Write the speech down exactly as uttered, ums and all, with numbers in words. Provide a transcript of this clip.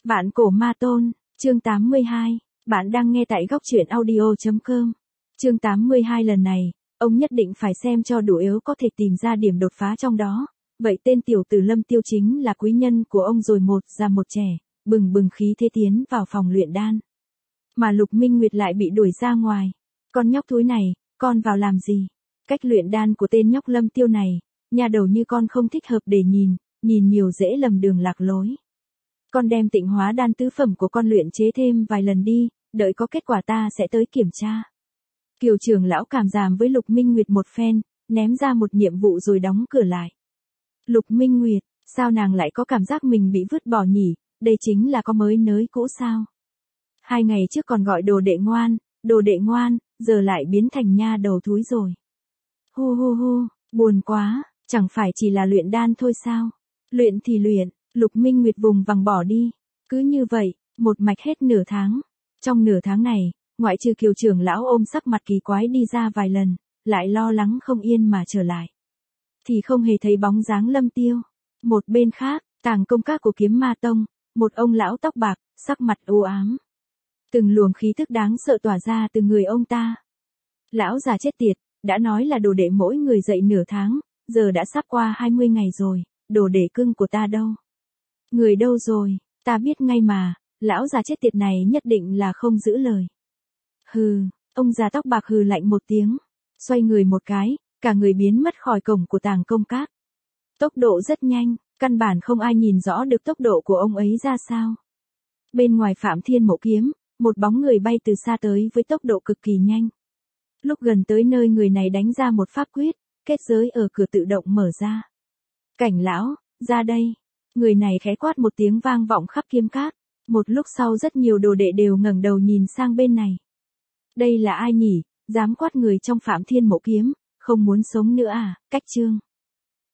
Vạn cổ ma tôn, chương tám mươi hai, bạn đang nghe tại góc truyện audio.com. Chương tám mươi hai lần này, ông nhất định phải xem cho đủ yếu có thể tìm ra điểm đột phá trong đó. Vậy tên tiểu tử Lâm Tiêu chính là quý nhân của ông rồi, một già một trẻ, bừng bừng khí thế tiến vào phòng luyện đan. Mà Lục Minh Nguyệt lại bị đuổi ra ngoài. Con nhóc thúi này, con vào làm gì? Cách luyện đan của tên nhóc Lâm Tiêu này, nhà đầu như con không thích hợp để nhìn, nhìn nhiều dễ lầm đường lạc lối. Con đem tịnh hóa đan tứ phẩm của con luyện chế thêm vài lần đi, đợi có kết quả ta sẽ tới kiểm tra. Kiều trưởng lão cảm giảm với Lục Minh Nguyệt một phen, ném ra một nhiệm vụ rồi đóng cửa lại. Lục Minh Nguyệt, sao nàng lại có cảm giác mình bị vứt bỏ nhỉ, đây chính là có mới nới cũ sao? Hai ngày trước còn gọi đồ đệ ngoan, đồ đệ ngoan, giờ lại biến thành nha đầu thúi rồi. Hu hu hu, buồn quá, chẳng phải chỉ là luyện đan thôi sao? Luyện thì luyện, Lục Minh Nguyệt vùng vằng bỏ đi. Cứ như vậy, một mạch hết nửa tháng. Trong nửa tháng này, ngoại trừ Kiều trưởng lão ôm sắc mặt kỳ quái đi ra vài lần, lại lo lắng không yên mà trở lại, thì không hề thấy bóng dáng Lâm Tiêu. Một bên khác, tàng công các của Kiếm Ma Tông, một ông lão tóc bạc, sắc mặt u ám. Từng luồng khí tức đáng sợ tỏa ra từ người ông ta. Lão già chết tiệt, đã nói là đồ đệ mỗi người dậy nửa tháng, giờ đã sắp qua hai mươi ngày rồi, đồ đệ cưng của ta đâu? Người đâu rồi? Ta biết ngay mà, lão già chết tiệt này nhất định là không giữ lời. Hừ, ông già tóc bạc hừ lạnh một tiếng, xoay người một cái, cả người biến mất khỏi cổng của tàng công các. Tốc độ rất nhanh, căn bản không ai nhìn rõ được tốc độ của ông ấy ra sao. Bên ngoài Phạm Thiên Mộ Kiếm, một bóng người bay từ xa tới với tốc độ cực kỳ nhanh. Lúc gần tới nơi người này đánh ra một pháp quyết, kết giới ở cửa tự động mở ra. Cảnh lão, ra đây. Người này khẽ quát một tiếng vang vọng khắp kiếm các. Một lúc sau rất nhiều đồ đệ đều ngẩng đầu nhìn sang bên này. Đây là ai nhỉ, dám quát người trong Phạm Thiên Mộ Kiếm, không muốn sống nữa à? Cách chương.